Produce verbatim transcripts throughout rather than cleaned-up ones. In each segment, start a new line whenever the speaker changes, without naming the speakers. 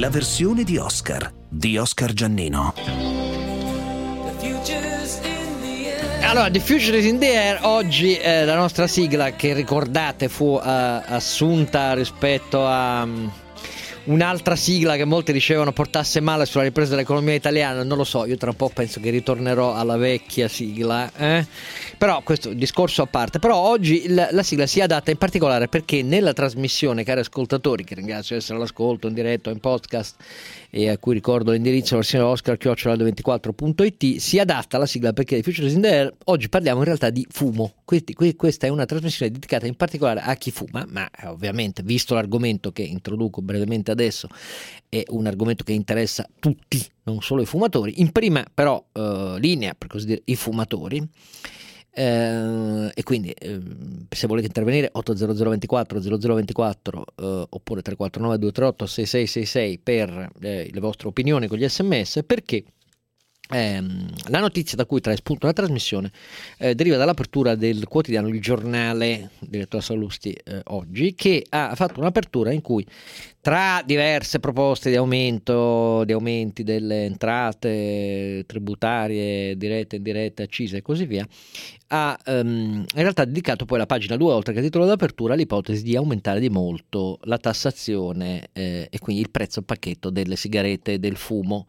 la versione di Oscar di Oscar Giannino.
Allora, The Future is in the Air. Oggi eh, la nostra sigla, che ricordate fu eh, assunta rispetto a um, un'altra sigla che molti dicevano portasse male sulla ripresa dell'economia italiana. Non lo so, io tra un po' penso che ritornerò alla vecchia sigla, eh? Però questo discorso a parte. Però oggi la, la sigla si adatta in particolare perché nella trasmissione, cari ascoltatori, che ringrazio di essere all'ascolto in diretta o in podcast, e a cui ricordo l'indirizzo versione Oscar chiocciola radio ventiquattro punto it, si adatta alla sigla perché di Future is in the Air oggi parliamo in realtà di fumo. Questi, questa è una trasmissione dedicata in particolare a chi fuma, ma ovviamente, visto l'argomento che introduco brevemente adesso, è un argomento che interessa tutti, non solo i fumatori. In prima però eh, linea, per così dire, i fumatori. Eh, e quindi eh, se volete intervenire otto zero zero ventiquattro zero zero ventiquattro eh, oppure tre quattro nove due tre otto sei sei sei sei per eh, le vostre opinioni con gli sms, perché ehm, la notizia da cui trae spunto la trasmissione eh, deriva dall'apertura del quotidiano Il Giornale, diretto da Sallusti eh, oggi, che ha fatto un'apertura in cui, tra diverse proposte di aumento, di aumenti delle entrate tributarie dirette, indirette, accise e così via, ha um, in realtà dedicato poi la pagina due, oltre che a titolo d'apertura, all'ipotesi di aumentare di molto la tassazione eh, e quindi il prezzo al pacchetto delle sigarette e del fumo.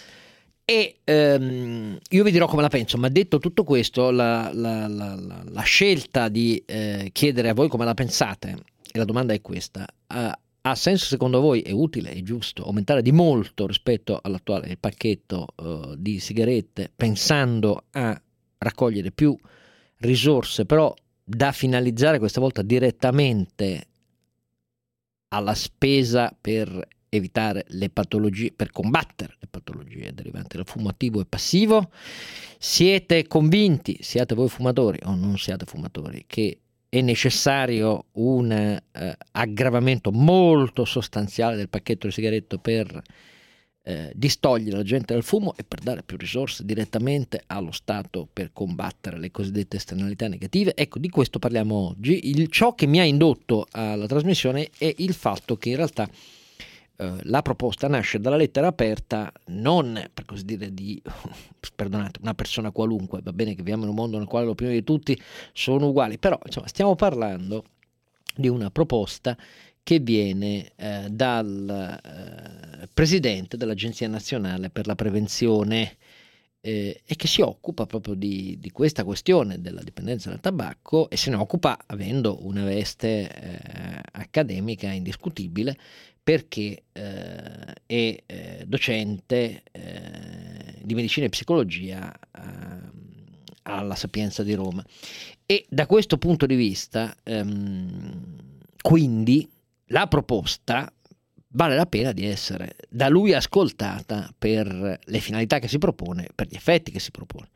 E um, io vi dirò come la penso, ma detto tutto questo, la, la, la, la, la scelta di eh, chiedere a voi come la pensate, e la domanda è questa: uh, ha senso secondo voi, è utile, è giusto aumentare di molto rispetto all'attuale il pacchetto uh, di sigarette, pensando a raccogliere più risorse, però da finalizzare questa volta direttamente alla spesa per evitare le patologie, per combattere le patologie derivanti dal fumo attivo e passivo? Siete convinti, siate voi fumatori o non siate fumatori, che è necessario un eh, aggravamento molto sostanziale del pacchetto di sigaretto per eh, distogliere la gente dal fumo e per dare più risorse direttamente allo Stato per combattere le cosiddette esternalità negative? Ecco, di questo parliamo oggi. Il, ciò che mi ha indotto alla trasmissione è il fatto che in realtà eh, la proposta nasce dalla lettera aperta non, per così dire, di perdonate, una persona qualunque. Va bene che viviamo in un mondo nel quale le opinioni di tutti sono uguali, però insomma stiamo parlando di una proposta che viene eh, dal eh, presidente dell'Agenzia Nazionale per la Prevenzione eh, e che si occupa proprio di, di questa questione della dipendenza dal tabacco, e se ne occupa avendo una veste eh, accademica indiscutibile, perché eh, è eh, docente eh, di medicina e psicologia eh, alla Sapienza di Roma. E da questo punto di vista ehm, quindi la proposta vale la pena di essere da lui ascoltata per le finalità che si propone, per gli effetti che si propone.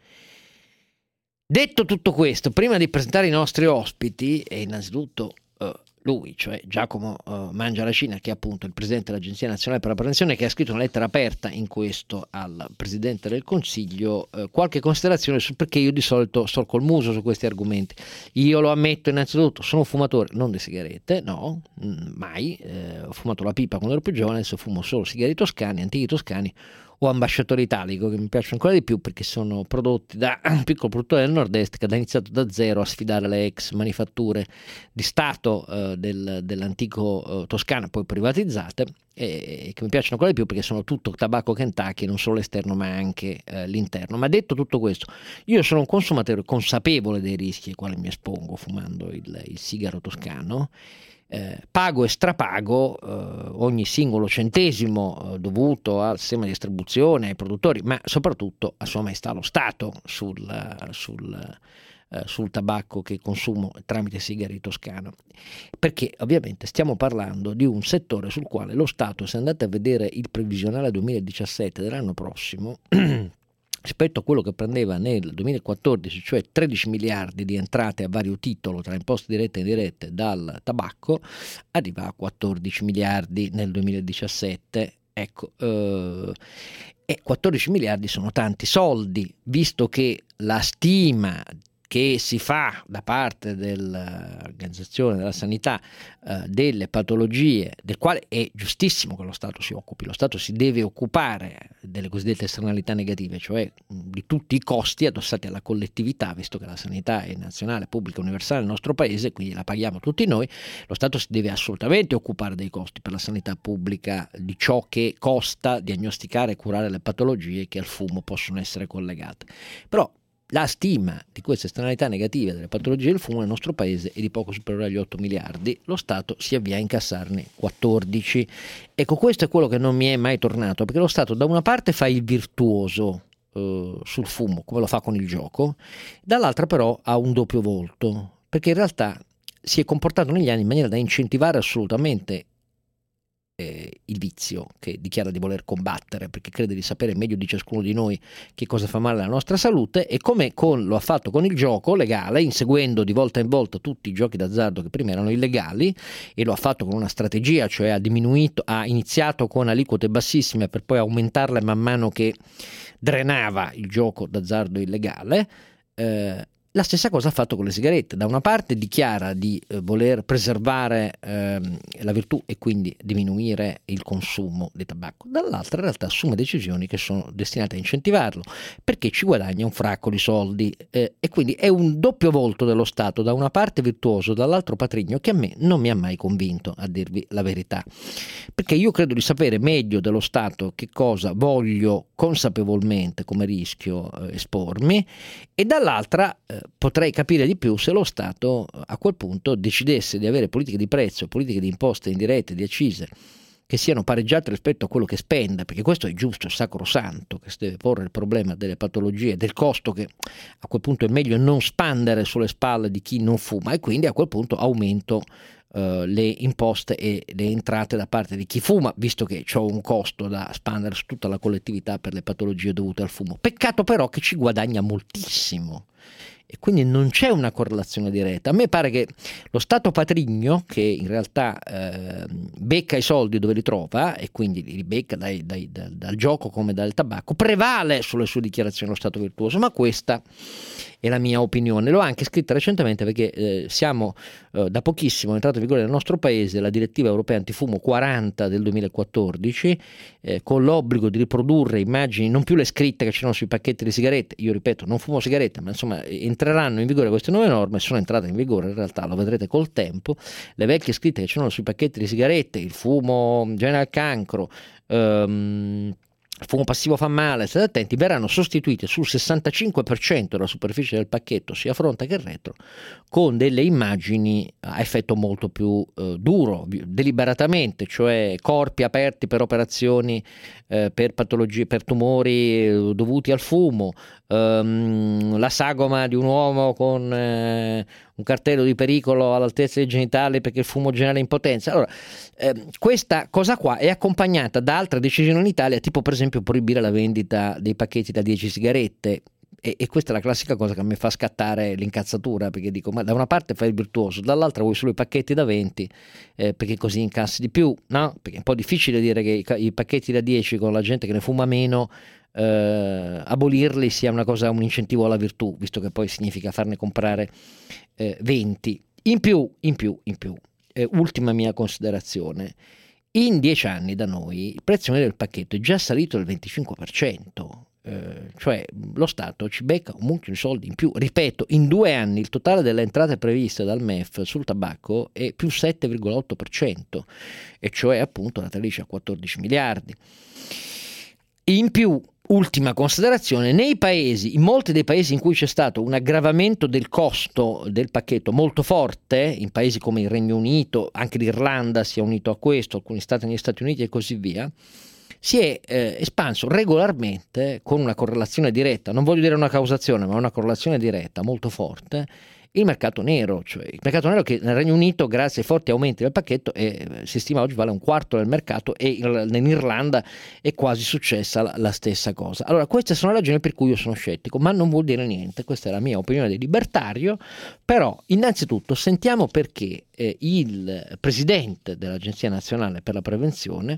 Detto tutto questo, prima di presentare i nostri ospiti, e innanzitutto uh, lui, cioè Giacomo uh, Mangiaracina, che è appunto il presidente dell'Agenzia Nazionale per la Prevenzione, che ha scritto una lettera aperta in questo al Presidente del Consiglio, uh, qualche considerazione su perché io di solito sto col muso su questi argomenti. Io lo ammetto, innanzitutto, sono un fumatore non di sigarette, no, mh, mai, eh, ho fumato la pipa quando ero più giovane, adesso fumo solo sigari toscani, antichi toscani, o ambasciatore italico, che mi piacciono ancora di più perché sono prodotti da un piccolo produttore del nord-est che ha iniziato da zero a sfidare le ex manifatture di Stato eh, del, dell'antico eh, Toscana, poi privatizzate, e, e che mi piacciono ancora di più perché sono tutto tabacco Kentucky, non solo l'esterno ma anche eh, l'interno. Ma detto tutto questo, io sono un consumatore consapevole dei rischi ai quali mi espongo fumando il, il sigaro toscano. Eh, pago e strapago eh, ogni singolo centesimo eh, dovuto al sistema di distribuzione, ai produttori, ma soprattutto a Sua Maestà lo Stato sul, sul, eh, sul tabacco che consumo tramite sigari toscano, perché ovviamente stiamo parlando di un settore sul quale lo Stato, se andate a vedere il previsionale duemiladiciassette dell'anno prossimo rispetto a quello che prendeva nel duemilaquattordici, cioè tredici miliardi di entrate a vario titolo tra imposte dirette e indirette dal tabacco, arriva a quattordici miliardi nel duemiladiciassette. Ecco, eh, e quattordici miliardi sono tanti soldi, visto che la stima che si fa da parte dell'Organizzazione della Sanità eh, delle patologie, del quale è giustissimo che lo Stato si occupi. Lo Stato si deve occupare delle cosiddette esternalità negative, cioè di tutti i costi addossati alla collettività, visto che la sanità è nazionale, pubblica, universale nel nostro paese, quindi la paghiamo tutti noi. Lo Stato si deve assolutamente occupare dei costi per la sanità pubblica, di ciò che costa diagnosticare e curare le patologie che al fumo possono essere collegate. Però la stima di queste esternalità negative delle patologie del fumo nel nostro paese è di poco superiore agli otto miliardi, lo Stato si avvia a incassarne quattordici. Ecco, questo è quello che non mi è mai tornato, perché lo Stato da una parte fa il virtuoso eh, sul fumo, come lo fa con il gioco, dall'altra però ha un doppio volto, perché in realtà si è comportato negli anni in maniera da incentivare assolutamente il vizio che dichiara di voler combattere, perché crede di sapere meglio di ciascuno di noi che cosa fa male alla nostra salute, e come con, lo ha fatto con il gioco legale, inseguendo di volta in volta tutti i giochi d'azzardo che prima erano illegali, e lo ha fatto con una strategia, cioè ha diminuito, ha iniziato con aliquote bassissime per poi aumentarle man mano che drenava il gioco d'azzardo illegale. eh, La stessa cosa ha fatto con le sigarette. Da una parte dichiara di eh, voler preservare ehm, la virtù e quindi diminuire il consumo di tabacco, dall'altra in realtà assume decisioni che sono destinate a incentivarlo, perché ci guadagna un fracco di soldi, eh, e quindi è un doppio volto dello Stato, da una parte virtuoso, dall'altro patrigno, che a me non mi ha mai convinto, a dirvi la verità, perché io credo di sapere meglio dello Stato che cosa voglio consapevolmente come rischio eh, espormi, e dall'altra eh, potrei capire di più se lo Stato a quel punto decidesse di avere politiche di prezzo, politiche di imposte indirette, di accise, che siano pareggiate rispetto a quello che spende, perché questo è giusto, è sacrosanto, che si deve porre il problema delle patologie, del costo, che a quel punto è meglio non spandere sulle spalle di chi non fuma, e quindi a quel punto aumento Uh, le imposte e le entrate da parte di chi fuma, visto che c'ho un costo da spandere su tutta la collettività per le patologie dovute al fumo. Peccato però che ci guadagna moltissimo, e quindi non c'è una correlazione diretta. A me pare che lo Stato patrigno, che in realtà eh, becca i soldi dove li trova, e quindi li becca dai, dai, dal, dal gioco come dal tabacco, prevale sulle sue dichiarazioni lo Stato virtuoso, ma questa è la mia opinione. L'ho anche scritta recentemente, perché eh, siamo eh, da pochissimo è entrata in vigore nel nostro paese la direttiva europea antifumo quaranta del duemilaquattordici, eh, con l'obbligo di riprodurre immagini, non più le scritte che c'erano sui pacchetti di sigarette. Io ripeto, non fumo sigarette, ma insomma entreranno in vigore queste nuove norme, sono entrate in vigore, in realtà lo vedrete col tempo. Le vecchie scritte che c'erano sui pacchetti di sigarette, il fumo genera il cancro, ehm, il fumo passivo fa male, state attenti, verranno sostituite sul sessantacinque per cento della superficie del pacchetto, sia fronte che retro, con delle immagini a effetto molto più eh, duro, deliberatamente, cioè corpi aperti per operazioni, eh, per patologie, per tumori eh, dovuti al fumo, ehm, la sagoma di un uomo con eh, un cartello di pericolo all'altezza dei genitali perché il fumo genera impotenza. Allora, eh, questa cosa qua è accompagnata da altre decisioni in Italia, tipo per esempio proibire la vendita dei pacchetti da dieci sigarette, e, e questa è la classica cosa che mi fa scattare l'incazzatura, perché dico, ma da una parte fai il virtuoso, dall'altra vuoi solo i pacchetti da venti, eh, perché così incassi di più, no? Perché è un po' difficile dire che i, i pacchetti da dieci con la gente che ne fuma meno, eh, abolirli sia una cosa, un incentivo alla virtù, visto che poi significa farne comprare eh, venti. In più, in più, in più, eh, ultima mia considerazione, in dieci anni da noi il prezzo medio del pacchetto è già salito del venticinque per cento. Eh, cioè lo Stato ci becca un mucchio di soldi in più. Ripeto, in due anni il totale delle entrate previste dal M E F sul tabacco è più sette virgola otto per cento, e cioè appunto la traduce a quattordici miliardi. In più, ultima considerazione, nei paesi, in molti dei paesi in cui c'è stato un aggravamento del costo del pacchetto molto forte, in paesi come il Regno Unito, anche l'Irlanda si è unito a questo, alcuni stati negli Stati Uniti e così via, si è eh, espanso regolarmente, con una correlazione diretta, non voglio dire una causazione, ma una correlazione diretta molto forte, il mercato nero, cioè il mercato nero che nel Regno Unito, grazie ai forti aumenti del pacchetto, eh, si stima oggi vale un quarto del mercato, e in, in Irlanda è quasi successa la, la stessa cosa. Allora, queste sono le ragioni per cui io sono scettico, ma non vuol dire niente, questa è la mia opinione di libertario. Però innanzitutto sentiamo perché eh, il presidente dell'Agenzia Nazionale per la Prevenzione,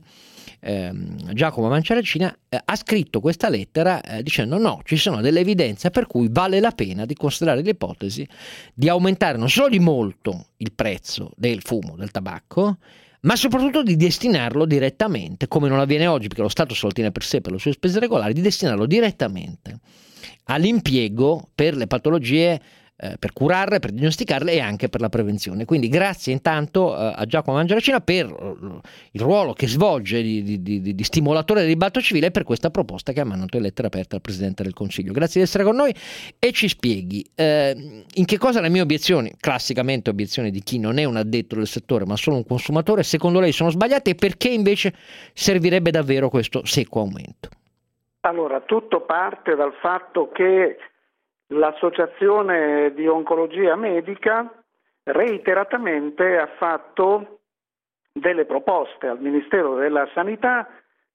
ehm, Giacomo Manciaracina, eh, ha scritto questa lettera eh, dicendo no, ci sono delle evidenze per cui vale la pena di considerare l'ipotesi di aumentare non solo di molto il prezzo del fumo, del tabacco, ma soprattutto di destinarlo direttamente, come non avviene oggi perché lo Stato se lo tiene per sé per le sue spese regolari, di destinarlo direttamente all'impiego per le patologie, eh, per curarle, per diagnosticarle e anche per la prevenzione. Quindi grazie intanto eh, a Giacomo Manciaracina per uh, il ruolo che svolge di, di, di, di stimolatore del dibattito civile e per questa proposta che ha mandato in lettera aperta al Presidente del Consiglio. Grazie di essere con noi e ci spieghi eh, in che cosa le mie obiezioni, classicamente obiezioni di chi non è un addetto del settore ma solo un consumatore, secondo lei sono sbagliate, e perché invece servirebbe davvero questo sequo aumento.
Allora, tutto parte dal fatto che l'Associazione di Oncologia Medica reiteratamente ha fatto delle proposte al Ministero della Sanità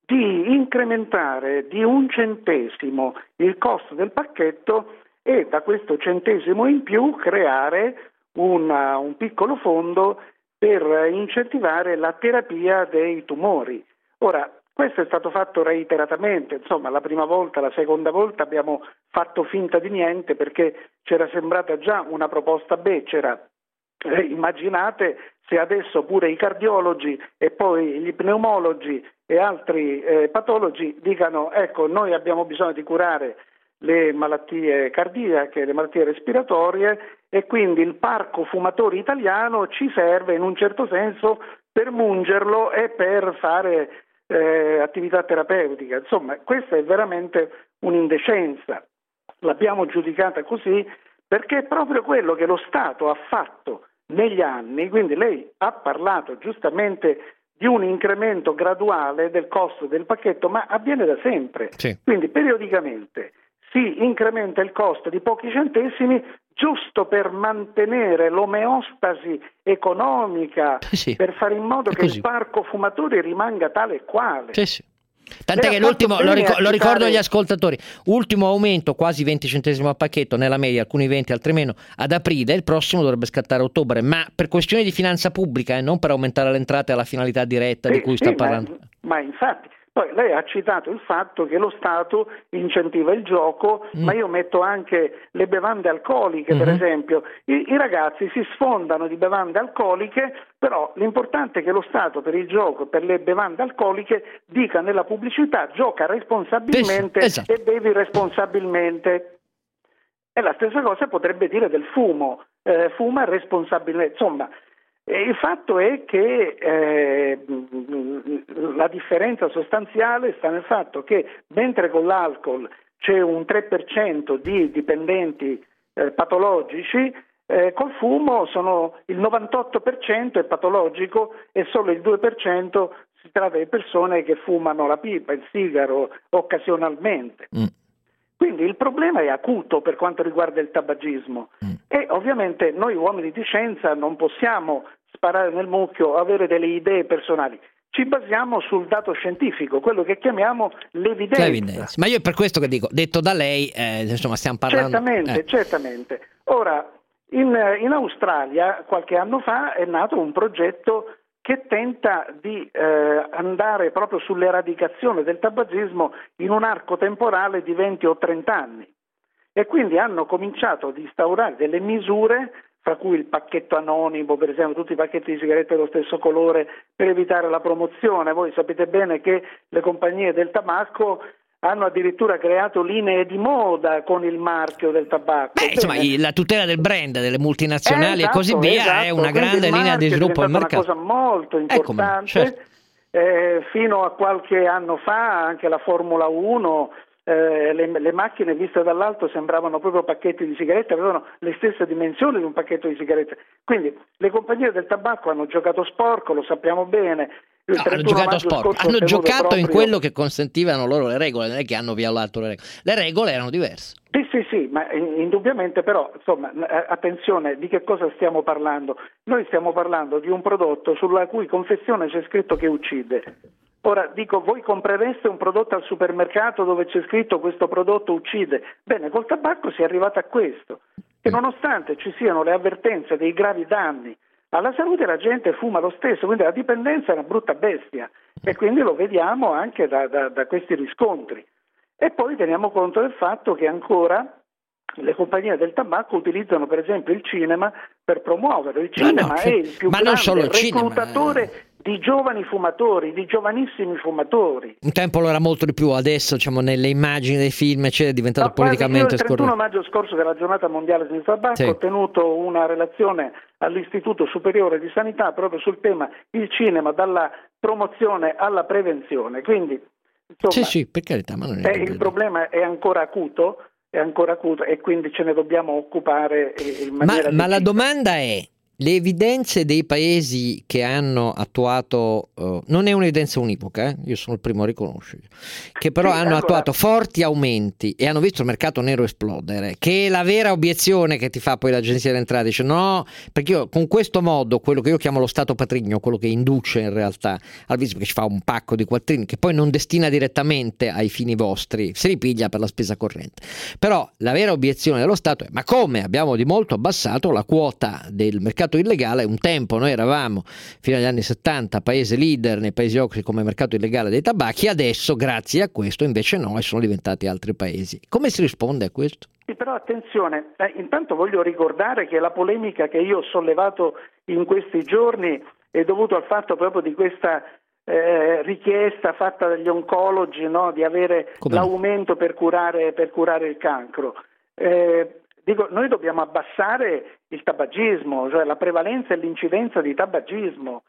di incrementare di un centesimo il costo del pacchetto e da questo centesimo in più creare una, un piccolo fondo per incentivare la terapia dei tumori. Ora, questo è stato fatto reiteratamente, insomma la prima volta, la seconda volta abbiamo fatto finta di niente perché c'era sembrata già una proposta becera. Eh, immaginate se adesso pure i cardiologi e poi gli pneumologi e altri eh, patologi dicano ecco noi abbiamo bisogno di curare le malattie cardiache, le malattie respiratorie e quindi il parco fumatori italiano ci serve in un certo senso per mungerlo e per fare Eh, attività terapeutica. Insomma, questa è veramente un'indecenza. L'abbiamo giudicata così perché è proprio quello che lo Stato ha fatto negli anni, quindi lei ha parlato giustamente di un incremento graduale del costo del pacchetto, ma avviene da sempre.
Sì.
Quindi periodicamente si incrementa il costo di pochi centesimi giusto per mantenere l'omeostasi economica,
sì,
per fare in modo che
così.
il parco fumatori rimanga tale e quale.
Sì, sì. Tant'è
Lei
che l'ultimo, lo, ric-
citare...
lo ricordo agli ascoltatori, ultimo aumento quasi venti centesimi al pacchetto, nella media alcuni venti, altri meno, ad aprile, il prossimo dovrebbe scattare a ottobre, ma per questioni di finanza pubblica e eh, non per aumentare le entrate alla finalità diretta
sì,
di cui
sì,
sta
ma,
parlando.
Ma infatti, poi lei ha citato il fatto che lo Stato incentiva il gioco, mm. ma io metto anche le bevande alcoliche, mm-hmm. per esempio. I, I ragazzi si sfondano di bevande alcoliche, però l'importante è che lo Stato per il gioco, per le bevande alcoliche, dica nella pubblicità gioca responsabilmente
esatto.
e bevi responsabilmente. E la stessa cosa potrebbe dire del fumo, eh, fuma responsabilmente, insomma. Il fatto è che eh, la differenza sostanziale sta nel fatto che mentre con l'alcol c'è un tre per cento di dipendenti eh, patologici, eh, col fumo sono il novantotto per cento è patologico e solo il due per cento si tratta di persone che fumano la pipa, il sigaro occasionalmente. Mm. Quindi il problema è acuto per quanto riguarda il tabagismo mm. e ovviamente noi uomini di scienza non possiamo sparare nel mucchio, avere delle idee personali. Ci basiamo sul dato scientifico, quello che chiamiamo l'evidenza.
l'evidenza. Ma io è per questo che dico, detto da lei, eh, insomma stiamo parlando...
Certamente,
eh.
certamente. Ora, in, in Australia qualche anno fa è nato un progetto che tenta di eh, andare proprio sull'eradicazione del tabagismo in un arco temporale di venti o trenta anni. E quindi hanno cominciato ad instaurare delle misure, fra cui il pacchetto anonimo, per esempio tutti i pacchetti di sigarette dello stesso colore per evitare la promozione. Voi sapete bene che le compagnie del tabacco hanno addirittura creato linee di moda con il marchio del tabacco.
Beh, insomma, la tutela del brand delle multinazionali
esatto,
e così via
esatto.
è una grande linea di sviluppo del mercato.
È una cosa molto importante.
Ecco, certo.
eh, fino a qualche anno fa anche la Formula uno, eh, le, le macchine viste dall'alto sembravano proprio pacchetti di sigarette, avevano le stesse dimensioni di un pacchetto di sigarette. Quindi le compagnie del tabacco hanno giocato sporco, lo sappiamo bene.
No, hanno giocato a sport, hanno giocato proprio in quello che consentivano loro le regole, non è che hanno violato le regole, le regole erano diverse.
Sì, sì, sì, ma indubbiamente però, insomma, attenzione, di che cosa stiamo parlando? Noi stiamo parlando di un prodotto sulla cui confezione c'è scritto che uccide. Ora dico, voi comprereste un prodotto al supermercato dove c'è scritto questo prodotto uccide? Bene, col tabacco si è arrivato a questo, che nonostante ci siano le avvertenze dei gravi danni alla salute, la gente fuma lo stesso, quindi la dipendenza è una brutta bestia e quindi lo vediamo anche da, da, da questi riscontri. E poi teniamo conto del fatto che ancora le compagnie del tabacco utilizzano per esempio il cinema per promuovere. Il cinema no, no, è il più
ma
grande
non solo il
reclutatore
cinema.
di giovani fumatori, di giovanissimi fumatori.
Un tempo lo era molto di più, adesso diciamo nelle immagini dei film eccetera, è diventato
no,
politicamente
il trentuno
scorretto.
maggio scorso, che è la giornata mondiale senza tabacco, sì. Ho tenuto una relazione all'Istituto Superiore di Sanità proprio sul tema il cinema dalla promozione alla prevenzione. Quindi insomma,
sì, sì, per carità, ma non è
eh, il problema è ancora acuto, è ancora acuto e quindi ce ne dobbiamo occupare in maniera
ma, ma la domanda è: le evidenze dei paesi che hanno attuato, uh, non è un'evidenza univoca, eh? Io sono il primo a riconoscere, che però sì, hanno allora... attuato forti aumenti e hanno visto il mercato nero esplodere, che è la vera obiezione che ti fa poi l'Agenzia delle Entrate, dice no, perché io con questo modo, quello che io chiamo lo Stato patrigno, quello che induce in realtà al visto, perché ci fa un pacco di quattrini che poi non destina direttamente ai fini vostri, se li piglia per la spesa corrente, però la vera obiezione dello Stato è: ma come abbiamo di molto abbassato la quota del mercato illegale? Un tempo noi eravamo fino agli anni settanta paese leader nei paesi occhi come mercato illegale dei tabacchi, adesso grazie a questo invece no, e sono diventati altri paesi. Come si risponde a questo?
Sì, però attenzione, eh, intanto voglio ricordare che la polemica che io ho sollevato in questi giorni è dovuta al fatto proprio di questa eh, richiesta fatta dagli oncologi, no, di avere Come? l'aumento per curare, per curare il cancro. Eh, Dico, noi dobbiamo abbassare il tabagismo, cioè la prevalenza e l'incidenza di tabagismo,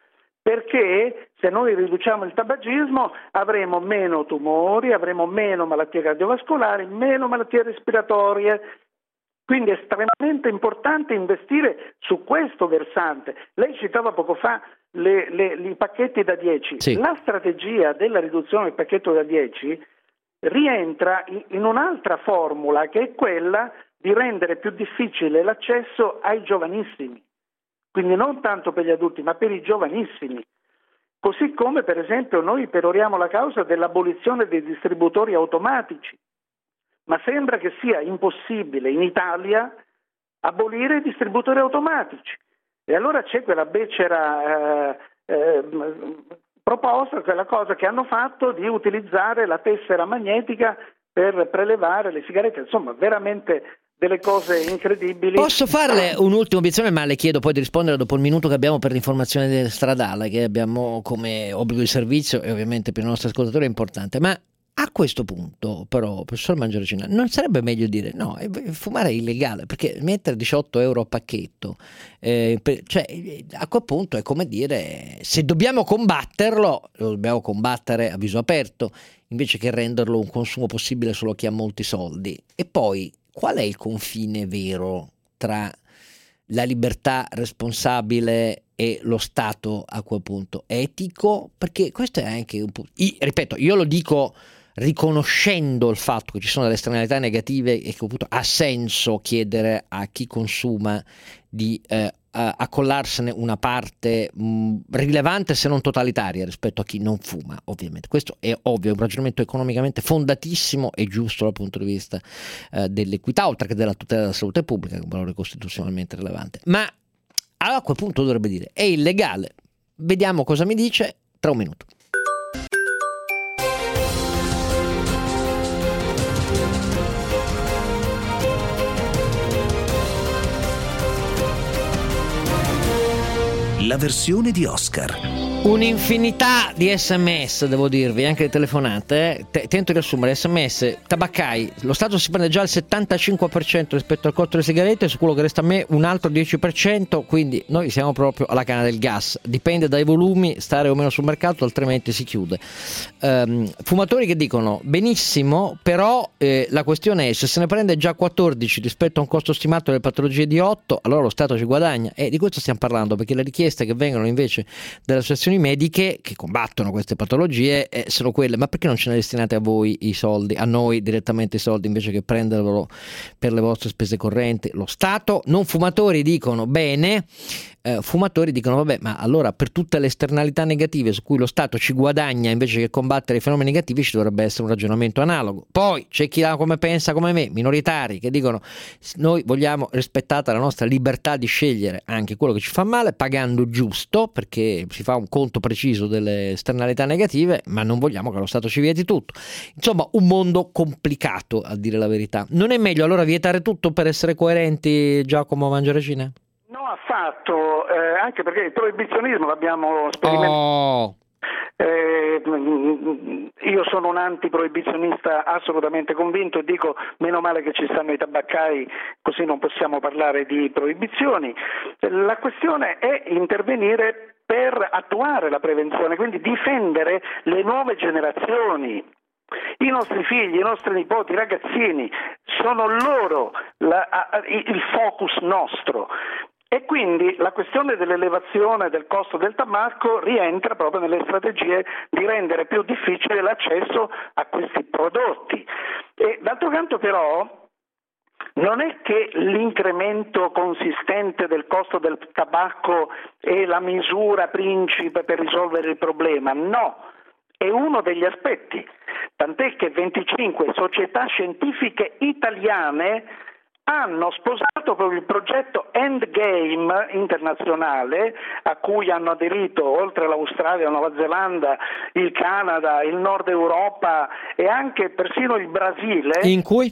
perché se noi riduciamo il tabagismo avremo meno tumori, avremo meno malattie cardiovascolari, meno malattie respiratorie. Quindi è estremamente importante investire su questo versante. Lei citava poco fa le, le, i pacchetti da dieci. Sì. La strategia della riduzione del pacchetto da dieci rientra in, in un'altra formula, che è quella di rendere più difficile l'accesso ai giovanissimi, quindi non tanto per gli adulti ma per i giovanissimi, così come per esempio noi peroriamo la causa dell'abolizione dei distributori automatici, ma sembra che sia impossibile in Italia abolire i distributori automatici e allora c'è quella becera eh, eh, proposta, quella cosa che hanno fatto di utilizzare la tessera magnetica per prelevare le sigarette, insomma veramente delle cose incredibili.
Posso farle un'ultima obiezione, ma le chiedo poi di rispondere dopo il minuto che abbiamo per l'informazione stradale, che abbiamo come obbligo di servizio e ovviamente per i nostri ascoltatori è importante. Ma a questo punto, però, professor Mangiaracina, non sarebbe meglio dire no, fumare è illegale, perché mettere diciotto euro a pacchetto, eh, per, cioè a quel punto è come dire, se dobbiamo combatterlo, lo dobbiamo combattere a viso aperto, invece che renderlo un consumo possibile solo a chi ha molti soldi. E poi, qual è il confine vero tra la libertà responsabile e lo Stato a quel punto etico? Perché questo è anche un punto. Io, ripeto, io lo dico riconoscendo il fatto che ci sono delle esternalità negative e che appunto ha senso chiedere a chi consuma di eh, accollarsene una parte mh, rilevante se non totalitaria rispetto a chi non fuma, ovviamente. Questo è ovvio, è un ragionamento economicamente fondatissimo e giusto dal punto di vista eh, dell'equità, oltre che della tutela della salute pubblica, che è un valore costituzionalmente rilevante. Ma allora a quel punto dovrebbe dire è illegale. Vediamo cosa mi dice tra un minuto.
La versione di Oscar.
Un'infinità di sms, devo dirvi, anche di telefonate. Eh. Tento di riassumere: sms, tabaccai, lo Stato si prende già il settantacinque per cento rispetto al costo delle sigarette, su quello che resta a me un altro dieci per cento, quindi noi siamo proprio alla canna del gas. Dipende dai volumi, stare o meno sul mercato, altrimenti si chiude. Um, fumatori che dicono benissimo, però eh, la questione è: se se ne prende già quattordici rispetto a un costo stimato delle patologie di otto, allora lo Stato ci guadagna. E di questo stiamo parlando, perché le richieste che vengono invece dell'associazione associazioni mediche che combattono queste patologie eh, sono quelle: ma perché non ce ne destinate a voi i soldi, a noi direttamente i soldi, invece che prenderlo per le vostre spese correnti? Lo Stato. Non fumatori dicono bene, eh, fumatori dicono vabbè, ma allora per tutte le esternalità negative su cui lo Stato ci guadagna invece che combattere i fenomeni negativi ci dovrebbe essere un ragionamento analogo. Poi c'è chi come pensa come me, minoritari, che dicono noi vogliamo rispettata la nostra libertà di scegliere anche quello che ci fa male, pagando giusto, perché si fa un conto preciso delle esternalità negative, ma non vogliamo che lo Stato ci vieti tutto. Insomma, un mondo complicato, a dire la verità. Non è meglio allora vietare tutto per essere coerenti, Giacomo Mangiaracina?
No, affatto, eh, anche perché il proibizionismo l'abbiamo sperimentato.
Oh.
Eh, io sono un antiproibizionista assolutamente convinto e dico meno male che ci stanno i tabaccai, così non possiamo parlare di proibizioni. La questione è intervenire per attuare la prevenzione, quindi difendere le nuove generazioni. I nostri figli, i nostri nipoti, i ragazzini, sono loro la, il focus nostro. E quindi la questione dell'elevazione del costo del tabacco rientra proprio nelle strategie di rendere più difficile l'accesso a questi prodotti. E d'altro canto però non è che l'incremento consistente del costo del tabacco è la misura principe per risolvere il problema, no, è uno degli aspetti, tant'è che venticinque società scientifiche italiane hanno sposato proprio il progetto Endgame internazionale, a cui hanno aderito oltre all'Australia, la Nuova Zelanda, il Canada, il Nord Europa e anche persino il Brasile.
In cui?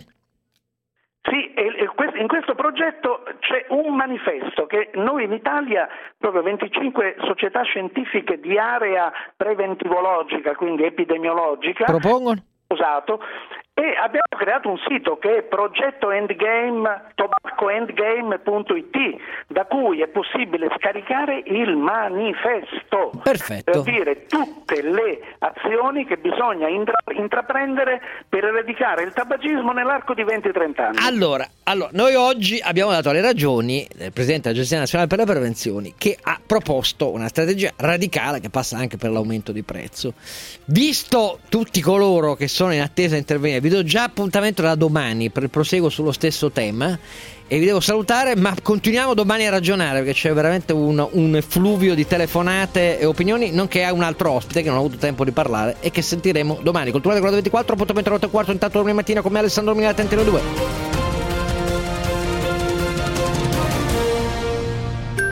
Sì, in questo progetto c'è un manifesto che noi in Italia, proprio venticinque società scientifiche di area preventivologica, quindi epidemiologica,
propongono
usato, e abbiamo creato un sito che è progetto endgame tobacco endgame punto it, da cui è possibile scaricare il manifesto.
Perfetto.
Per dire tutte le azioni che bisogna intra- intraprendere per eradicare il tabagismo nell'arco di venti trenta anni.
Allora, allora, noi oggi abbiamo dato le ragioni del Presidente dell'Agenzia Nazionale per le Prevenzioni, che ha proposto una strategia radicale che passa anche per l'aumento di prezzo. Visto tutti coloro che sono in attesa di intervenire, vi do già appuntamento da domani per il proseguo sullo stesso tema e vi devo salutare, ma continuiamo domani a ragionare perché c'è veramente un, un effluvio di telefonate e opinioni, nonché a un altro ospite che non ho avuto tempo di parlare e che sentiremo domani. Cultura del ventiquattro, appuntamento alle otto e quarto, intanto domani mattina con me Alessandro Milano, Antenne due.